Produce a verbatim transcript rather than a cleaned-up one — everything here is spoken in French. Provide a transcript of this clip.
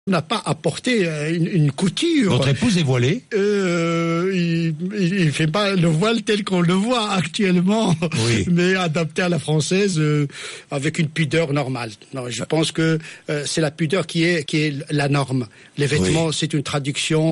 n'a pas apporté une, une couture. Votre épouse est voilée? euh, Il ne fait pas le voile tel qu'on le voit actuellement, oui. mais adapté à la française euh, avec une pudeur normale. Non, je pense que euh, c'est la pudeur qui est, qui est la norme. Les vêtements, oui. c'est une traduction